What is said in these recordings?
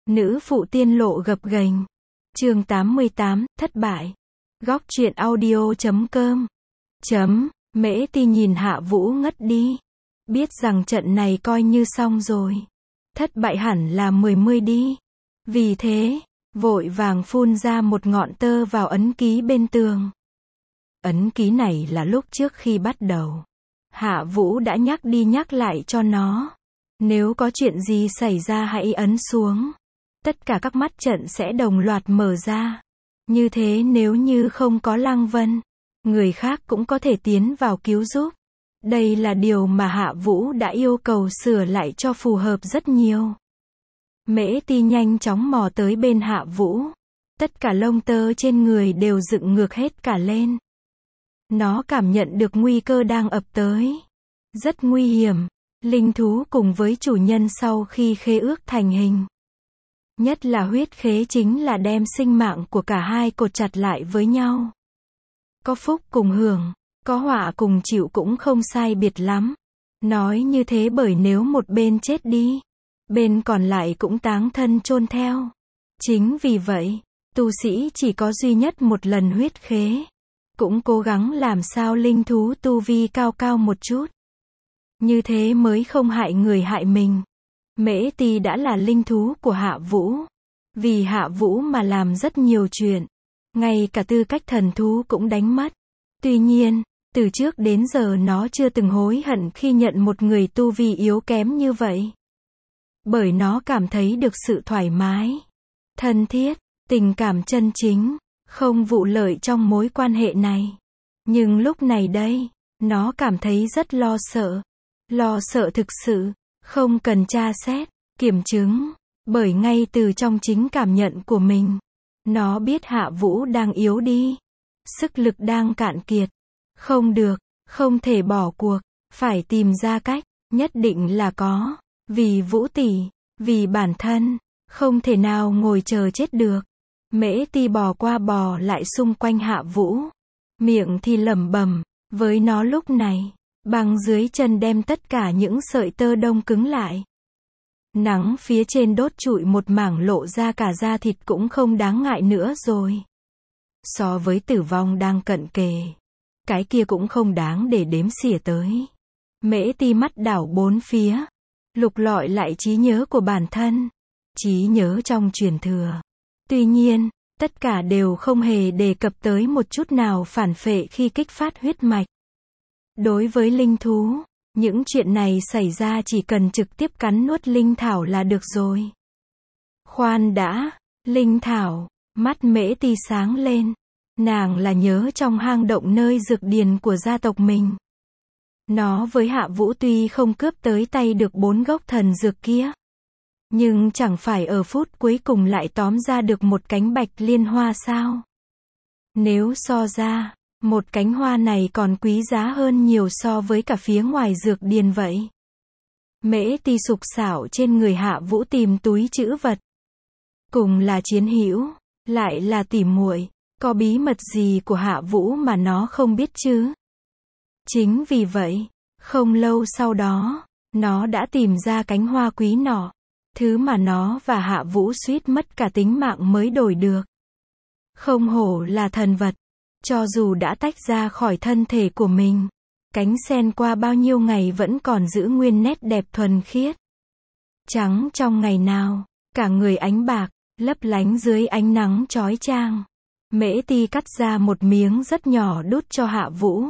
Nữ phụ tiên lộ gập ghềnh. Chương 88, thất bại. Góc truyện audio.com. Mễ Ti nhìn Hạ Vũ ngất đi. Biết rằng trận này coi như xong rồi. Thất bại hẳn là 10 đi. Vì thế, vội vàng phun ra một ngọn tơ vào ấn ký bên tường. Ấn ký này là lúc trước khi bắt đầu, Hạ Vũ đã nhắc đi nhắc lại cho nó. Nếu có chuyện gì xảy ra hãy ấn xuống. Tất cả các mắt trận sẽ đồng loạt mở ra. Như thế nếu như không có Lăng Vân, người khác cũng có thể tiến vào cứu giúp. Đây là điều mà Hạ Vũ đã yêu cầu sửa lại cho phù hợp rất nhiều. Mễ Ti nhanh chóng mò tới bên Hạ Vũ. Tất cả lông tơ trên người đều dựng ngược hết cả lên. Nó cảm nhận được nguy cơ đang ập tới. Rất nguy hiểm. Linh thú cùng với chủ nhân sau khi khế ước thành hình. Nhất là huyết khế chính là đem sinh mạng của cả hai cột chặt lại với nhau. Có phúc cùng hưởng, có họa cùng chịu cũng không sai biệt lắm. Nói như thế bởi nếu một bên chết đi, bên còn lại cũng táng thân chôn theo. Chính vì vậy, tu sĩ chỉ có duy nhất một lần huyết khế. Cũng cố gắng làm sao linh thú tu vi cao cao một chút. Như thế mới không hại người hại mình. Mễ Ti đã là linh thú của Hạ Vũ. Vì Hạ Vũ mà làm rất nhiều chuyện. Ngay cả tư cách thần thú cũng đánh mất. Tuy nhiên, từ trước đến giờ nó chưa từng hối hận khi nhận một người tu vi yếu kém như vậy. Bởi nó cảm thấy được sự thoải mái, thân thiết, tình cảm chân chính, không vụ lợi trong mối quan hệ này. Nhưng lúc này đây, nó cảm thấy rất lo sợ. Lo sợ thực sự, không cần tra xét, kiểm chứng, bởi ngay từ trong chính cảm nhận của mình, nó biết Hạ Vũ đang yếu đi, sức lực đang cạn kiệt. Không được, không thể bỏ cuộc, phải tìm ra cách, nhất định là có, vì Vũ tỷ, vì bản thân, không thể nào ngồi chờ chết được. Mễ Ti bò qua bò lại xung quanh Hạ Vũ, miệng thì lẩm bẩm, với nó lúc này, băng dưới chân đem tất cả những sợi tơ đông cứng lại. Nắng phía trên đốt trụi một mảng lộ ra cả da thịt cũng không đáng ngại nữa rồi. So với tử vong đang cận kề, cái kia cũng không đáng để đếm xỉa tới. Mễ Ti mắt đảo bốn phía, lục lọi lại trí nhớ của bản thân, trí nhớ trong truyền thừa. Tuy nhiên, tất cả đều không hề đề cập tới một chút nào phản phệ khi kích phát huyết mạch. Đối với linh thú, những chuyện này xảy ra chỉ cần trực tiếp cắn nuốt linh thảo là được rồi. Khoan đã, linh thảo, mắt Mễ Ti sáng lên. Nàng là nhớ trong hang động nơi dược điền của gia tộc mình. Nó với Hạ Vũ tuy không cướp tới tay được 4 gốc thần dược kia. Nhưng chẳng phải ở phút cuối cùng lại tóm ra được một cánh bạch liên hoa sao? Nếu so ra, một cánh hoa này còn quý giá hơn nhiều so với cả phía ngoài dược điền vậy. Mễ Ti sục sạo trên người Hạ Vũ tìm túi trữ vật. Cùng là chiến hữu, lại là tỉ muội, có bí mật gì của Hạ Vũ mà nó không biết chứ? Chính vì vậy, không lâu sau đó, nó đã tìm ra cánh hoa quý nọ. Thứ mà nó và Hạ Vũ suýt mất cả tính mạng mới đổi được. Không hổ là thần vật. Cho dù đã tách ra khỏi thân thể của mình, cánh sen qua bao nhiêu ngày vẫn còn giữ nguyên nét đẹp thuần khiết. Trắng trong ngày nào, cả người ánh bạc, lấp lánh dưới ánh nắng chói chang. Mễ Ti cắt ra một miếng rất nhỏ đút cho Hạ Vũ.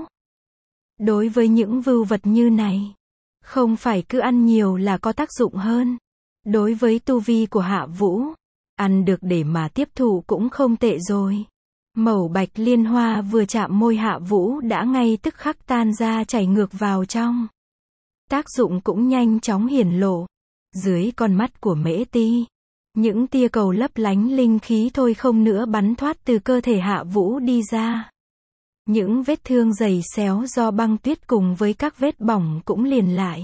Đối với những vưu vật như này, không phải cứ ăn nhiều là có tác dụng hơn. Đối với tu vi của Hạ Vũ, ăn được để mà tiếp thụ cũng không tệ rồi. Mẩu bạch liên hoa vừa chạm môi Hạ Vũ đã ngay tức khắc tan ra chảy ngược vào trong. Tác dụng cũng nhanh chóng hiển lộ. Dưới con mắt của Mễ Ti, những tia cầu lấp lánh linh khí thôi không nữa bắn thoát từ cơ thể Hạ Vũ đi ra. Những vết thương dày xéo do băng tuyết cùng với các vết bỏng cũng liền lại.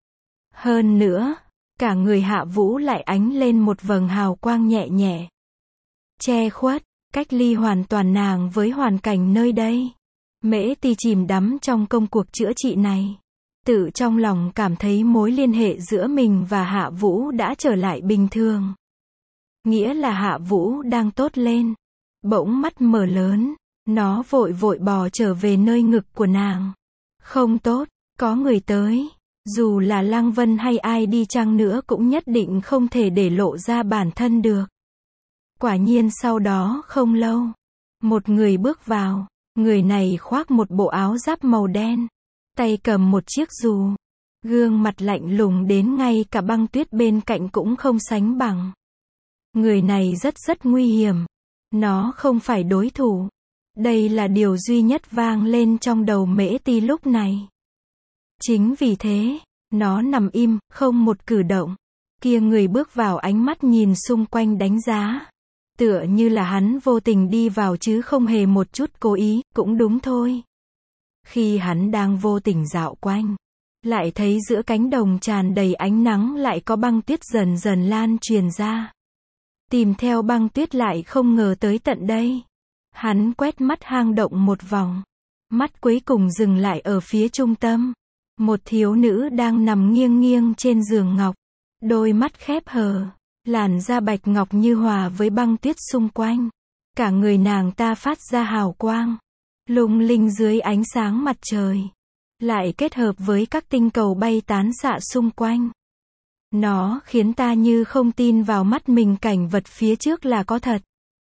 Hơn nữa, cả người Hạ Vũ lại ánh lên một vầng hào quang nhẹ nhẹ. Che khuất, cách ly hoàn toàn nàng với hoàn cảnh nơi đây. Mễ Ti chìm đắm trong công cuộc chữa trị này. Tự trong lòng cảm thấy mối liên hệ giữa mình và Hạ Vũ đã trở lại bình thường. nghĩa là Hạ Vũ đang tốt lên. Bỗng mắt mở lớn, nó vội vội bò trở về nơi ngực của nàng. Không tốt, có người tới. Dù là Lăng Vân hay ai đi chăng nữa cũng nhất định không thể để lộ ra bản thân được. Quả nhiên sau đó không lâu, một người bước vào. Người này khoác một bộ áo giáp màu đen, tay cầm một chiếc dù, gương mặt lạnh lùng đến ngay cả băng tuyết bên cạnh cũng không sánh bằng. Người này rất nguy hiểm. Nó không phải đối thủ. Đây là điều duy nhất vang lên trong đầu Mễ Ti lúc này. Chính vì thế, nó nằm im, không một cử động. Kia người bước vào ánh mắt nhìn xung quanh đánh giá. Tựa như là hắn vô tình đi vào chứ không hề một chút cố ý, cũng đúng thôi. Khi hắn đang vô tình dạo quanh, lại thấy giữa cánh đồng tràn đầy ánh nắng lại có băng tuyết dần dần lan truyền ra. Tìm theo băng tuyết lại không ngờ tới tận đây. Hắn quét mắt hang động một vòng. Mắt cuối cùng dừng lại ở phía trung tâm. Một thiếu nữ đang nằm nghiêng nghiêng trên giường ngọc. Đôi mắt khép hờ. Làn da bạch ngọc như hòa với băng tuyết xung quanh. Cả người nàng ta phát ra hào quang. Lung linh dưới ánh sáng mặt trời. Lại kết hợp với các tinh cầu bay tán xạ xung quanh. Nó khiến ta như không tin vào mắt mình cảnh vật phía trước là có thật.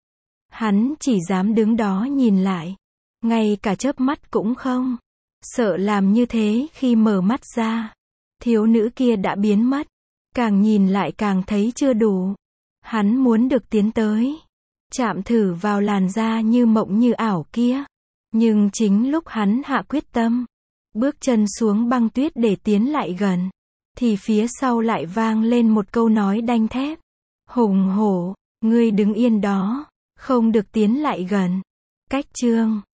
Hắn chỉ dám đứng đó nhìn lại. Ngay cả chớp mắt cũng không. Sợ làm như thế khi mở mắt ra. Thiếu nữ kia đã biến mất. Càng nhìn lại càng thấy chưa đủ. Hắn muốn được tiến tới. Chạm thử vào làn da như mộng như ảo kia. Nhưng chính lúc hắn hạ quyết tâm. Bước chân xuống băng tuyết để tiến lại gần. Thì phía sau lại vang lên một câu nói đanh thép. Hùng hổ, ngươi đứng yên đó. Không được tiến lại gần. Cách chương